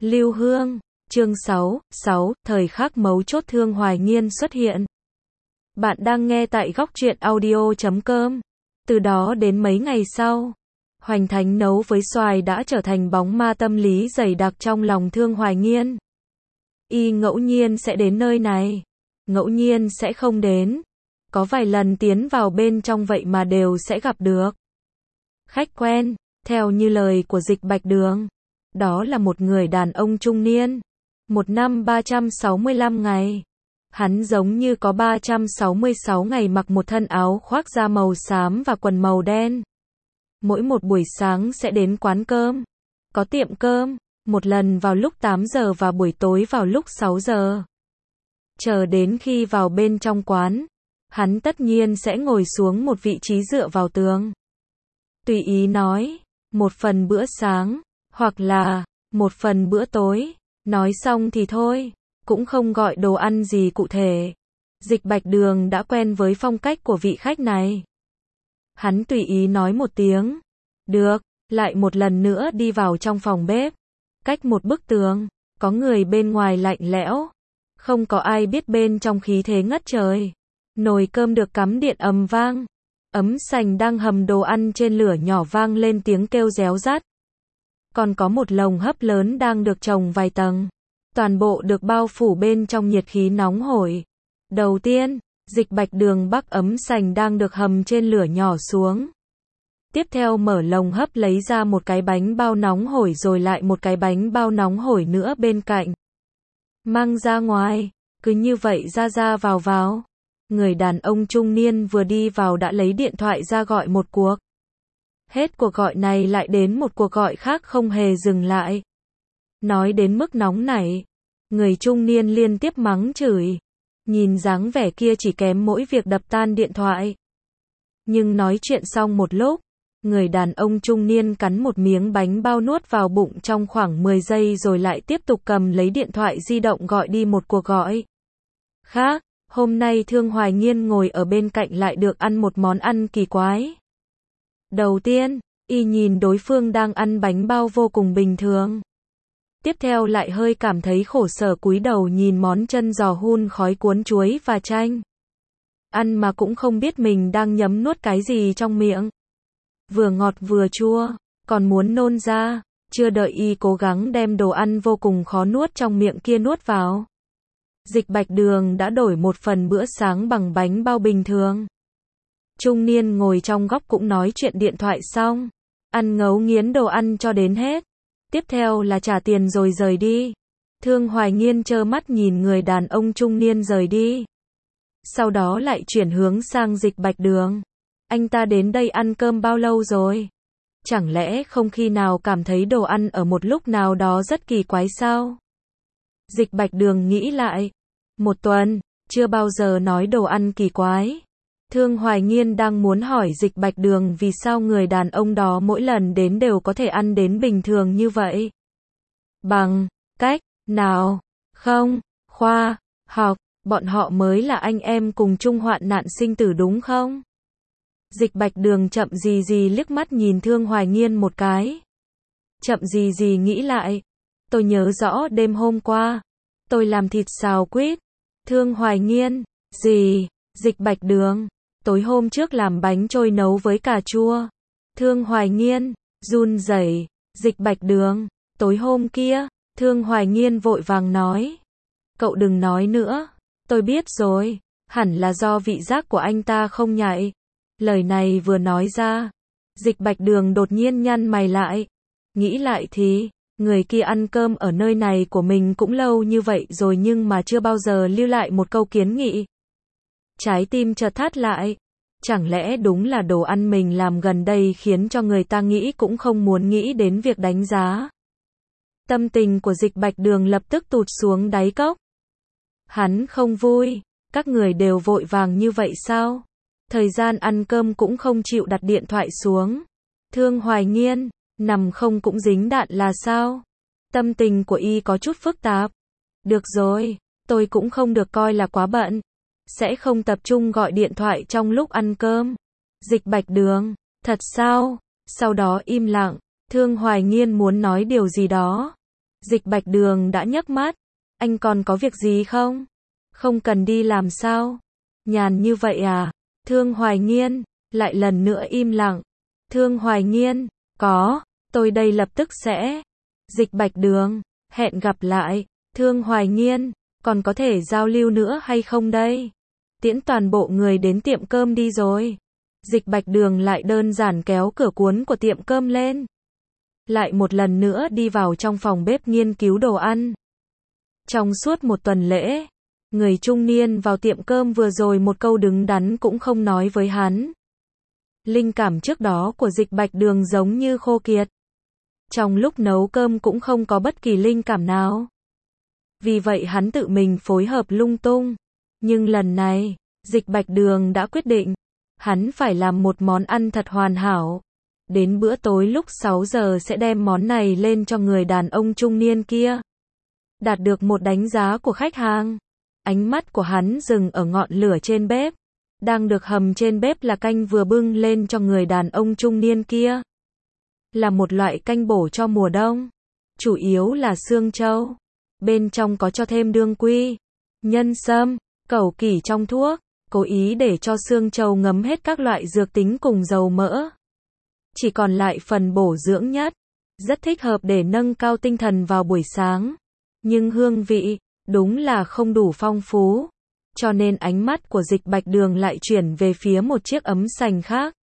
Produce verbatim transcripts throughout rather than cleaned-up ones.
Lưu Hương, chương sáu, sáu, thời khắc mấu chốt Thương Hoài Nghiên xuất hiện. Bạn đang nghe tại góc truyện audio chấm com. Từ đó đến mấy ngày sau, Hoành Thánh nấu với xoài đã trở thành bóng ma tâm lý dày đặc trong lòng Thương Hoài Nghiên. Y ngẫu nhiên sẽ đến nơi này, ngẫu nhiên sẽ không đến. Có vài lần tiến vào bên trong vậy mà đều sẽ gặp được khách quen, theo như lời của Dịch Bạch Đường. Đó là một người đàn ông trung niên. Một năm ba trăm sáu mươi lăm ngày. Hắn giống như có ba trăm sáu mươi sáu ngày mặc một thân áo khoác da màu xám và quần màu đen. Mỗi một buổi sáng sẽ đến quán cơm. Có tiệm cơm, một lần vào lúc tám giờ và buổi tối vào lúc sáu giờ. Chờ đến khi vào bên trong quán, hắn tất nhiên sẽ ngồi xuống một vị trí dựa vào tường. Tùy ý nói, một phần bữa sáng, hoặc là, một phần bữa tối. Nói xong thì thôi, cũng không gọi đồ ăn gì cụ thể. Dịch Bạch Đường đã quen với phong cách của vị khách này. Hắn tùy ý nói một tiếng. Được, lại một lần nữa đi vào trong phòng bếp. Cách một bức tường, có người bên ngoài lạnh lẽo. Không có ai biết bên trong khí thế ngất trời. Nồi cơm được cắm điện ầm vang. Ấm sành đang hầm đồ ăn trên lửa nhỏ vang lên tiếng kêu réo rắt. Còn có một lồng hấp lớn đang được trồng vài tầng. Toàn bộ được bao phủ bên trong nhiệt khí nóng hổi. Đầu tiên, Dịch Bạch Đường bắc ấm sành đang được hầm trên lửa nhỏ xuống. Tiếp theo mở lồng hấp lấy ra một cái bánh bao nóng hổi rồi lại một cái bánh bao nóng hổi nữa bên cạnh. Mang ra ngoài, cứ như vậy ra ra vào vào. Người đàn ông trung niên vừa đi vào đã lấy điện thoại ra gọi một cuộc. Hết cuộc gọi này lại đến một cuộc gọi khác không hề dừng lại. Nói đến mức nóng nảy, người trung niên liên tiếp mắng chửi. Nhìn dáng vẻ kia chỉ kém mỗi việc đập tan điện thoại. Nhưng nói chuyện xong một lúc, người đàn ông trung niên cắn một miếng bánh bao nuốt vào bụng trong khoảng mười giây rồi lại tiếp tục cầm lấy điện thoại di động gọi đi một cuộc gọi khác. Hôm nay Thương Hoài Nghiên ngồi ở bên cạnh lại được ăn một món ăn kỳ quái. Đầu tiên, y nhìn đối phương đang ăn bánh bao vô cùng bình thường. Tiếp theo lại hơi cảm thấy khổ sở cúi đầu nhìn món chân giò hun khói cuốn chuối và chanh. Ăn mà cũng không biết mình đang nhấm nuốt cái gì trong miệng. Vừa ngọt vừa chua, còn muốn nôn ra, chưa đợi y cố gắng đem đồ ăn vô cùng khó nuốt trong miệng kia nuốt vào. Dịch Bạch Đường đã đổi một phần bữa sáng bằng bánh bao bình thường. Trung niên ngồi trong góc cũng nói chuyện điện thoại xong. Ăn ngấu nghiến đồ ăn cho đến hết. Tiếp theo là trả tiền rồi rời đi. Thương Hoài Nghiên trơ mắt nhìn người đàn ông trung niên rời đi. Sau đó lại chuyển hướng sang Dịch Bạch Đường. Anh ta đến đây ăn cơm bao lâu rồi? Chẳng lẽ không khi nào cảm thấy đồ ăn ở một lúc nào đó rất kỳ quái sao? Dịch Bạch Đường nghĩ lại. Một tuần, chưa bao giờ nói đồ ăn kỳ quái. Thương Hoài Nghiên đang muốn hỏi Dịch Bạch Đường vì sao người đàn ông đó mỗi lần đến đều có thể ăn đến bình thường như vậy. Bằng cách nào? Không, khoa học, bọn họ mới là anh em cùng chung hoạn nạn sinh tử đúng không? Dịch Bạch Đường chậm gì gì liếc mắt nhìn Thương Hoài Nghiên một cái. Chậm gì gì nghĩ lại. Tôi nhớ rõ đêm hôm qua, tôi làm thịt xào quýt. Thương Hoài Nghiên, gì? Dịch Bạch Đường, tối hôm trước làm bánh trôi nấu với cà chua. Thương Hoài Nghiên, run rẩy. Dịch Bạch Đường, tối hôm kia. Thương Hoài Nghiên vội vàng nói. Cậu đừng nói nữa, tôi biết rồi, hẳn là do vị giác của anh ta không nhạy. Lời này vừa nói ra, Dịch Bạch Đường đột nhiên nhăn mày lại. Nghĩ lại thì, người kia ăn cơm ở nơi này của mình cũng lâu như vậy rồi nhưng mà chưa bao giờ lưu lại một câu kiến nghị. Trái tim chợt thắt lại. Chẳng lẽ đúng là đồ ăn mình làm gần đây khiến cho người ta nghĩ cũng không muốn nghĩ đến việc đánh giá. Tâm tình của Dịch Bạch Đường lập tức tụt xuống đáy cốc. Hắn không vui. Các người đều vội vàng như vậy sao? Thời gian ăn cơm cũng không chịu đặt điện thoại xuống. Thương Hoài Nghiên, nằm không cũng dính đạn là sao? Tâm tình của y có chút phức tạp. Được rồi, tôi cũng không được coi là quá bận. Sẽ không tập trung gọi điện thoại trong lúc ăn cơm. Dịch Bạch Đường, thật sao? Sau đó im lặng. Thương Hoài Nghiên muốn nói điều gì đó. Dịch Bạch Đường đã nhấc mắt. Anh còn có việc gì không? Không cần đi làm sao? Nhàn như vậy à? Thương Hoài Nghiên, lại lần nữa im lặng. Thương Hoài Nghiên, có, tôi đây lập tức sẽ. Dịch Bạch Đường, hẹn gặp lại. Thương Hoài Nghiên, còn có thể giao lưu nữa hay không đây? Tiễn toàn bộ người đến tiệm cơm đi rồi. Dịch Bạch Đường lại đơn giản kéo cửa cuốn của tiệm cơm lên. Lại một lần nữa đi vào trong phòng bếp nghiên cứu đồ ăn. Trong suốt một tuần lễ, người trung niên vào tiệm cơm vừa rồi một câu đứng đắn cũng không nói với hắn. Linh cảm trước đó của Dịch Bạch Đường giống như khô kiệt. Trong lúc nấu cơm cũng không có bất kỳ linh cảm nào. Vì vậy hắn tự mình phối hợp lung tung. Nhưng lần này, Dịch Bạch Đường đã quyết định. Hắn phải làm một món ăn thật hoàn hảo. Đến bữa tối lúc sáu giờ sẽ đem món này lên cho người đàn ông trung niên kia. Đạt được một đánh giá của khách hàng. Ánh mắt của hắn dừng ở ngọn lửa trên bếp. Đang được hầm trên bếp là canh vừa bưng lên cho người đàn ông trung niên kia. Là một loại canh bổ cho mùa đông. Chủ yếu là xương trâu. Bên trong có cho thêm đương quy, nhân sâm, cẩu kỷ trong thuốc. Cố ý để cho xương trâu ngấm hết các loại dược tính cùng dầu mỡ. Chỉ còn lại phần bổ dưỡng nhất. Rất thích hợp để nâng cao tinh thần vào buổi sáng. Nhưng hương vị, đúng là không đủ phong phú. Cho nên ánh mắt của Dịch Bạch Đường lại chuyển về phía một chiếc ấm sành khác.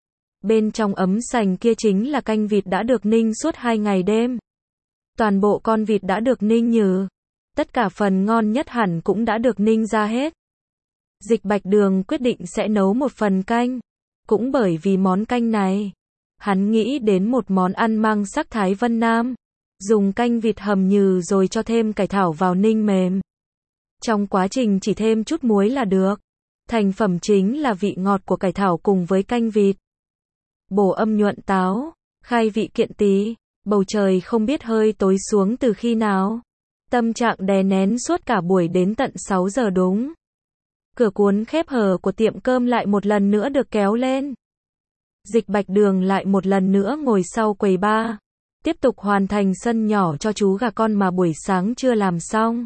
Bên trong ấm sành kia chính là canh vịt đã được ninh suốt hai ngày đêm. Toàn bộ con vịt đã được ninh nhừ. Tất cả phần ngon nhất hẳn cũng đã được ninh ra hết. Dịch Bạch Đường quyết định sẽ nấu một phần canh. Cũng bởi vì món canh này, hắn nghĩ đến một món ăn mang sắc thái Vân Nam. Dùng canh vịt hầm nhừ rồi cho thêm cải thảo vào ninh mềm. Trong quá trình chỉ thêm chút muối là được. Thành phẩm chính là vị ngọt của cải thảo cùng với canh vịt. Bổ âm nhuận táo, khai vị kiện tý. Bầu trời không biết hơi tối xuống từ khi nào. Tâm trạng đè nén suốt cả buổi đến tận sáu giờ đúng. Cửa cuốn khép hờ của tiệm cơm lại một lần nữa được kéo lên. Dịch Bạch Đường lại một lần nữa ngồi sau quầy bar. Tiếp tục hoàn thành sân nhỏ cho chú gà con mà buổi sáng chưa làm xong.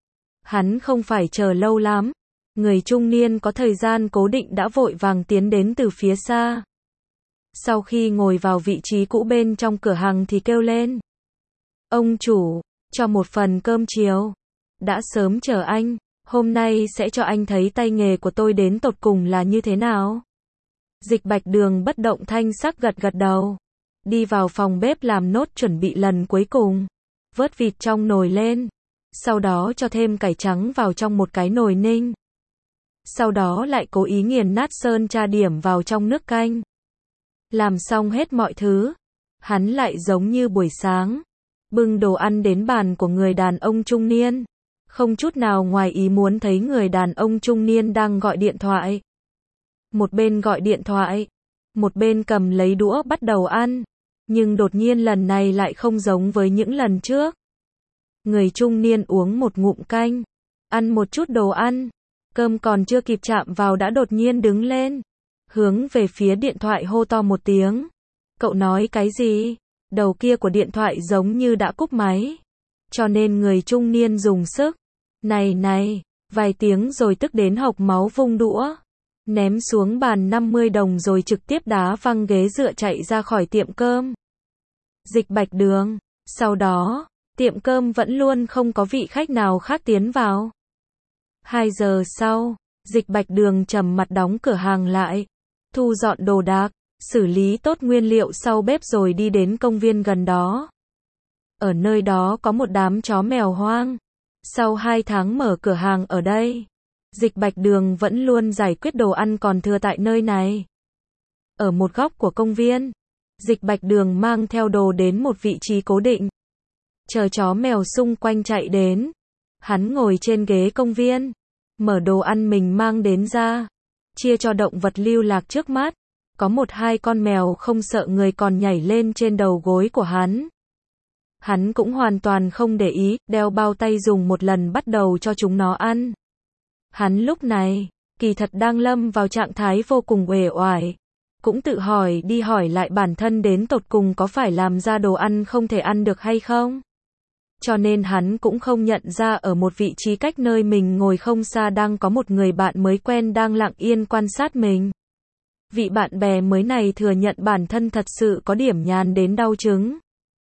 Hắn không phải chờ lâu lắm. Người trung niên có thời gian cố định đã vội vàng tiến đến từ phía xa. Sau khi ngồi vào vị trí cũ bên trong cửa hàng thì kêu lên. Ông chủ, cho một phần cơm chiều. Đã sớm chờ anh, hôm nay sẽ cho anh thấy tay nghề của tôi đến tột cùng là như thế nào. Dịch Bạch Đường bất động thanh sắc gật gật đầu. Đi vào phòng bếp làm nốt chuẩn bị lần cuối cùng. Vớt vịt trong nồi lên. Sau đó cho thêm cải trắng vào trong một cái nồi ninh. Sau đó lại cố ý nghiền nát sơn tra điểm vào trong nước canh. Làm xong hết mọi thứ. Hắn lại giống như buổi sáng. Bưng đồ ăn đến bàn của người đàn ông trung niên. Không chút nào ngoài ý muốn thấy người đàn ông trung niên đang gọi điện thoại. Một bên gọi điện thoại. Một bên cầm lấy đũa bắt đầu ăn. Nhưng đột nhiên lần này lại không giống với những lần trước. Người trung niên uống một ngụm canh. Ăn một chút đồ ăn. Cơm còn chưa kịp chạm vào đã đột nhiên đứng lên. Hướng về phía điện thoại hô to một tiếng. Cậu nói cái gì? Đầu kia của điện thoại giống như đã cúp máy. Cho nên người trung niên dùng sức. Này này, vài tiếng rồi tức đến hộc máu vung đũa. Ném xuống bàn năm mươi đồng rồi trực tiếp đá văng ghế dựa chạy ra khỏi tiệm cơm. Dịch Bạch Đường. Sau đó, tiệm cơm vẫn luôn không có vị khách nào khác tiến vào. Hai giờ sau, Dịch Bạch Đường trầm mặt đóng cửa hàng lại. Thu dọn đồ đạc, xử lý tốt nguyên liệu sau bếp rồi đi đến công viên gần đó. Ở nơi đó có một đám chó mèo hoang. Sau hai tháng mở cửa hàng ở đây, Dịch Bạch Đường vẫn luôn giải quyết đồ ăn còn thừa tại nơi này. Ở một góc của công viên, Dịch Bạch Đường mang theo đồ đến một vị trí cố định. Chờ chó mèo xung quanh chạy đến. Hắn ngồi trên ghế công viên, mở đồ ăn mình mang đến ra. Chia cho động vật lưu lạc trước mắt. Có một hai con mèo không sợ người còn nhảy lên trên đầu gối của hắn. Hắn cũng hoàn toàn không để ý, đeo bao tay dùng một lần bắt đầu cho chúng nó ăn. Hắn lúc này, kỳ thật đang lâm vào trạng thái vô cùng uể oải. Cũng tự hỏi đi hỏi lại bản thân đến tột cùng có phải làm ra đồ ăn không thể ăn được hay không? Cho nên hắn cũng không nhận ra ở một vị trí cách nơi mình ngồi không xa đang có một người bạn mới quen đang lặng yên quan sát mình. Vị bạn bè mới này thừa nhận bản thân thật sự có điểm nhàn đến đau chứng.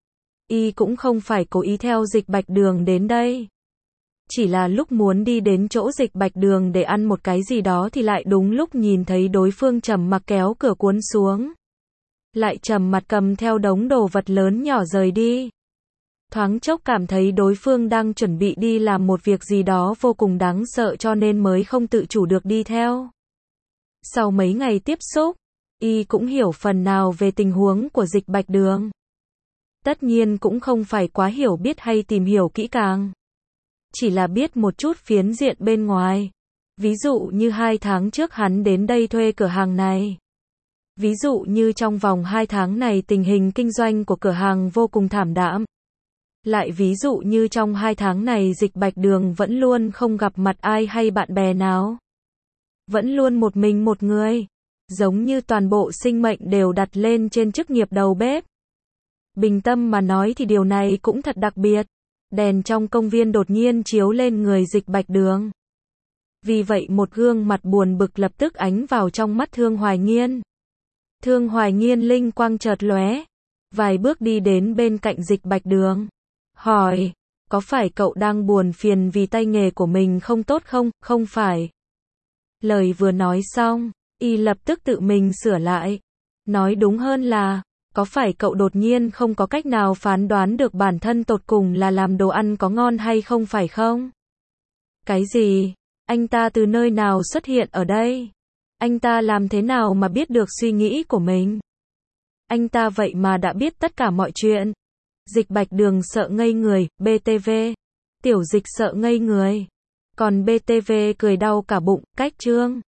Y cũng không phải cố ý theo Dịch Bạch Đường đến đây. Chỉ là lúc muốn đi đến chỗ Dịch Bạch Đường để ăn một cái gì đó thì lại đúng lúc nhìn thấy đối phương trầm mặc kéo cửa cuốn xuống. Lại trầm mặt cầm theo đống đồ vật lớn nhỏ rời đi. Thoáng chốc cảm thấy đối phương đang chuẩn bị đi làm một việc gì đó vô cùng đáng sợ cho nên mới không tự chủ được đi theo. Sau mấy ngày tiếp xúc, Y cũng hiểu phần nào về tình huống của Dịch Bạch Đường. Tất nhiên cũng không phải quá hiểu biết hay tìm hiểu kỹ càng. Chỉ là biết một chút phiến diện bên ngoài. Ví dụ như hai tháng trước hắn đến đây thuê cửa hàng này. Ví dụ như trong vòng hai tháng này tình hình kinh doanh của cửa hàng vô cùng thảm đạm. Lại ví dụ như trong hai tháng này Dịch Bạch Đường vẫn luôn không gặp mặt ai hay bạn bè nào. Vẫn luôn một mình một người. Giống như toàn bộ sinh mệnh đều đặt lên trên chức nghiệp đầu bếp. Bình tâm mà nói thì điều này cũng thật đặc biệt. Đèn trong công viên đột nhiên chiếu lên người Dịch Bạch Đường. Vì vậy một gương mặt buồn bực lập tức ánh vào trong mắt Thương Hoài Nghiên. Thương Hoài Nghiên linh quang chợt lóe, vài bước đi đến bên cạnh Dịch Bạch Đường. Hỏi, có phải cậu đang buồn phiền vì tay nghề của mình không tốt không? Không phải. Lời vừa nói xong, Y lập tức tự mình sửa lại. Nói đúng hơn là, có phải cậu đột nhiên không có cách nào phán đoán được bản thân tột cùng là làm đồ ăn có ngon hay không phải không? Cái gì? Anh ta từ nơi nào xuất hiện ở đây? Anh ta làm thế nào mà biết được suy nghĩ của mình? Anh ta vậy mà đã biết tất cả mọi chuyện. Dịch Bạch Đường sợ ngây người, bê tê vê. Tiểu Dịch sợ ngây người. Còn bê tê vê cười đau cả bụng, cách chương.